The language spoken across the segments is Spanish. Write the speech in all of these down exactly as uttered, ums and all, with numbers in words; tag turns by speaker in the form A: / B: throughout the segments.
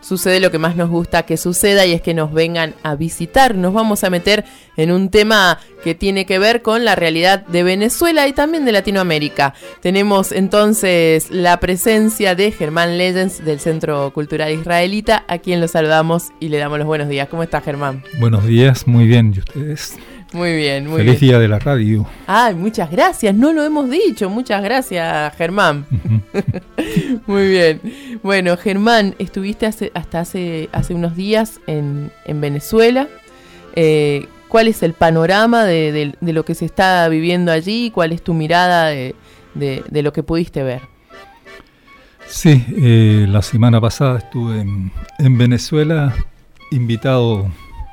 A: sucede lo que más nos gusta que suceda, y es que nos vengan a visitar. Nos vamos a meter en un tema que tiene que ver con la realidad de Venezuela y también de Latinoamérica. Tenemos entonces la presencia de Germán Leyens del Centro Cultural Israelita, a quien lo saludamos y le damos los buenos días. ¿Cómo está, Germán?
B: Buenos días, muy bien. ¿Y ustedes?
A: Muy bien, muy
B: Feliz
A: bien.
B: día de la radio.
A: Ay, muchas gracias, no lo hemos dicho. Muchas gracias, Germán. Uh-huh. Muy bien. Bueno, Germán, estuviste hace, hasta hace, hace unos días en, en Venezuela. Eh, ¿Cuál es el panorama de, de, de lo que se está viviendo allí? ¿Cuál es tu mirada de, de, de lo que pudiste ver?
B: Sí, eh, la semana pasada estuve en, en Venezuela, invitado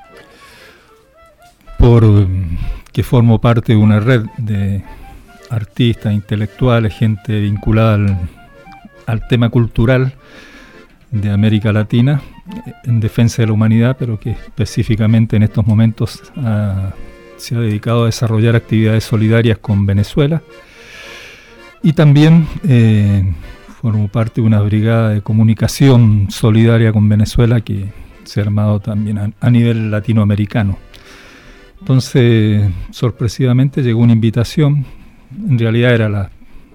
B: por que formo parte de una red de artistas, intelectuales, gente vinculada al, al tema cultural de América Latina, en defensa de la humanidad, pero que específicamente en estos momentos ha, se ha dedicado a desarrollar actividades solidarias con Venezuela. Y también eh, formo parte de una brigada de comunicación solidaria con Venezuela que se ha armado también a, a nivel latinoamericano. Entonces, sorpresivamente llegó una invitación. En realidad era la...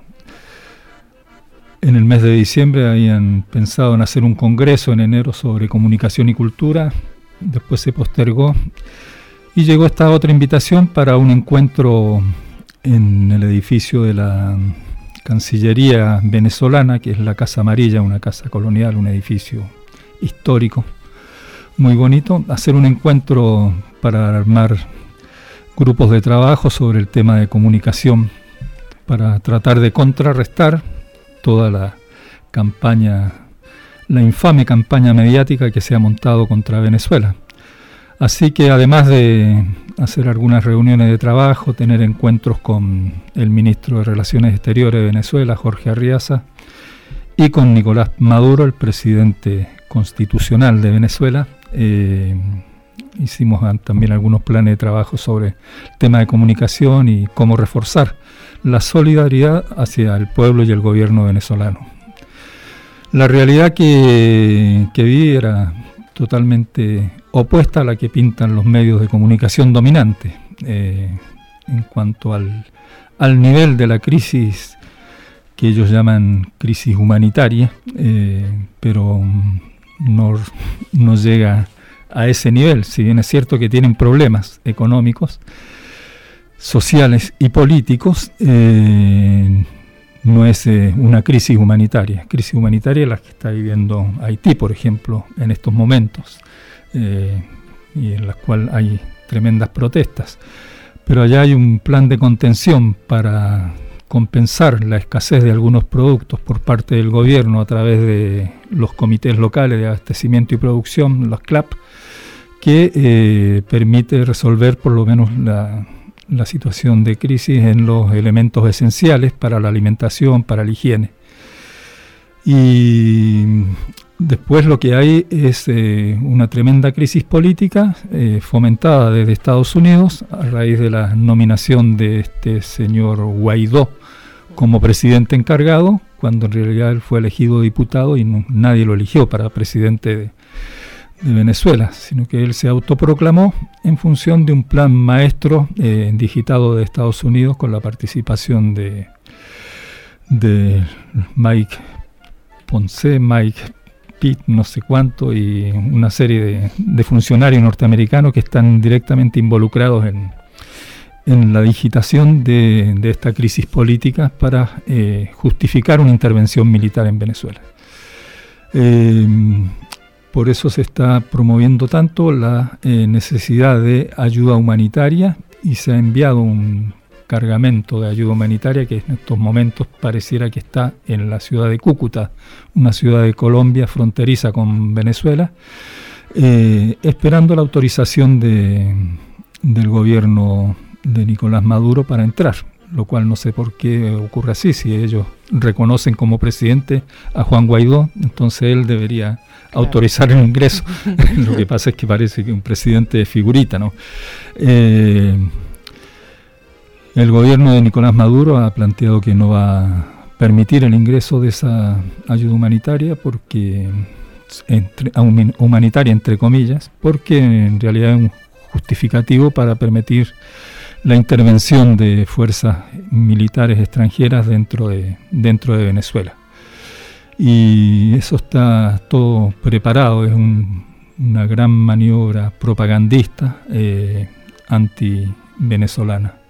B: En el mes de diciembre habían pensado en hacer un congreso en enero sobre comunicación y cultura. Después se postergó. Y llegó esta otra invitación para un encuentro en el edificio de la Cancillería venezolana, que es la Casa Amarilla, una casa colonial, un edificio histórico muy bonito. Hacer un encuentro para armar grupos de trabajo sobre el tema de comunicación, para tratar de contrarrestar toda la campaña, la infame campaña mediática que se ha montado contra Venezuela. Así que además de hacer algunas reuniones de trabajo, tener encuentros con el ministro de Relaciones Exteriores de Venezuela, Jorge Arriaza, y con Nicolás Maduro, el presidente constitucional de Venezuela, eh, hicimos también algunos planes de trabajo sobre el tema de comunicación y cómo reforzar la solidaridad hacia el pueblo y el gobierno venezolano. La realidad que, que vi era totalmente opuesta a la que pintan los medios de comunicación dominantes, eh, en cuanto al, al nivel de la crisis que ellos llaman crisis humanitaria, eh, pero no, no llega a ese nivel, si bien es cierto que tienen problemas económicos, sociales y políticos, eh, no es eh, una crisis humanitaria. Crisis humanitaria la que está viviendo Haití, por ejemplo, en estos momentos, eh, y en la cual hay tremendas protestas. Pero allá hay un plan de contención para compensar la escasez de algunos productos por parte del gobierno a través de los comités locales de abastecimiento y producción, los C L A P, que eh, permite resolver por lo menos la, la situación de crisis en los elementos esenciales para la alimentación, para la higiene. Y después lo que hay es eh, una tremenda crisis política eh, fomentada desde Estados Unidos a raíz de la nominación de este señor Guaidó como presidente encargado, cuando en realidad él fue elegido diputado y no, nadie lo eligió para presidente de, de Venezuela, sino que él se autoproclamó en función de un plan maestro eh, digitado de Estados Unidos con la participación de, de Mike Ponce, Mike Pitt, no sé cuánto, y una serie de, de funcionarios norteamericanos que están directamente involucrados en, en la digitación de, de esta crisis política para eh, justificar una intervención militar en Venezuela. Eh, por eso se está promoviendo tanto la eh, necesidad de ayuda humanitaria y se ha enviado un cargamento de ayuda humanitaria que en estos momentos pareciera que está en la ciudad de Cúcuta, una ciudad de Colombia fronteriza con Venezuela, eh, esperando la autorización de, del gobierno de Nicolás Maduro para entrar, lo cual no sé por qué ocurre así. Si ellos reconocen como presidente a Juan Guaidó, entonces él debería autorizar el ingreso. Lo que pasa es que parece que un presidente de figurita, ¿no? Eh, El gobierno de Nicolás Maduro ha planteado que no va a permitir el ingreso de esa ayuda humanitaria porque entre, humanitaria, entre comillas, porque en realidad es un justificativo para permitir la intervención de fuerzas militares extranjeras dentro de, dentro de Venezuela. Y eso está todo preparado, es un, una gran maniobra propagandista eh, anti-venezolana.